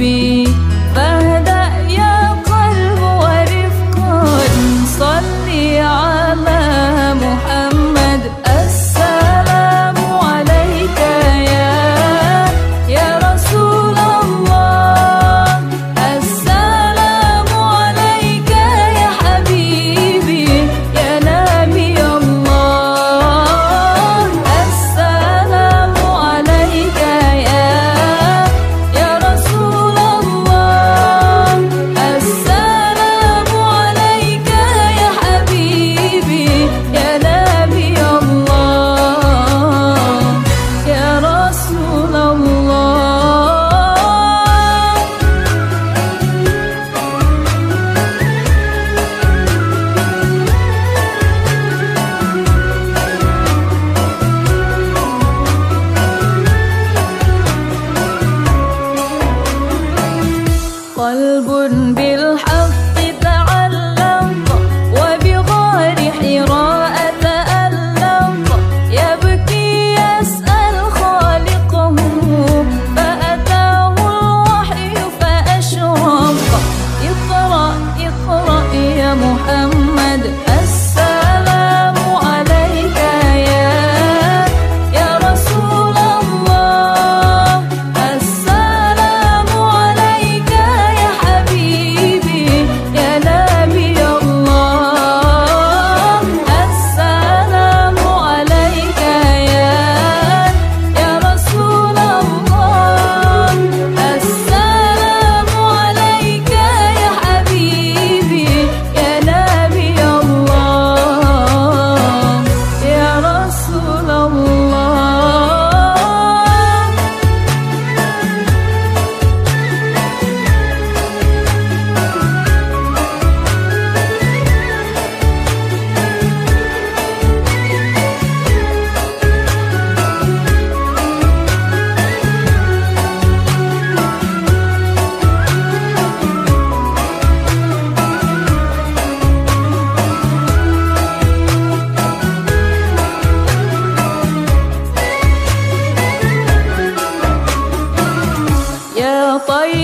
حبيبي، فاهدأ يا قلب ورفقا، صلي على محمد. السلام عليك يا رسول الله، السلام عليك يا حبيبي يا نبي الله، السلام عليك يا رسول الله، السلام عليك يا حبيبي يا نبي الله يا رسول الله. قلب بالحق تعلق وبغار حراء تألق، يبكي يسأل خالقه فأتاه الوحي فأشرق. اقرأ اقرأ يا محمد، السلام عليك يا رسول الله، السلام عليك يا حبيبي يا نبي الله، السلام عليك يا رسول الله، السلام عليك يا حبيبي يا نبي الله يا رسول الله. يا طيب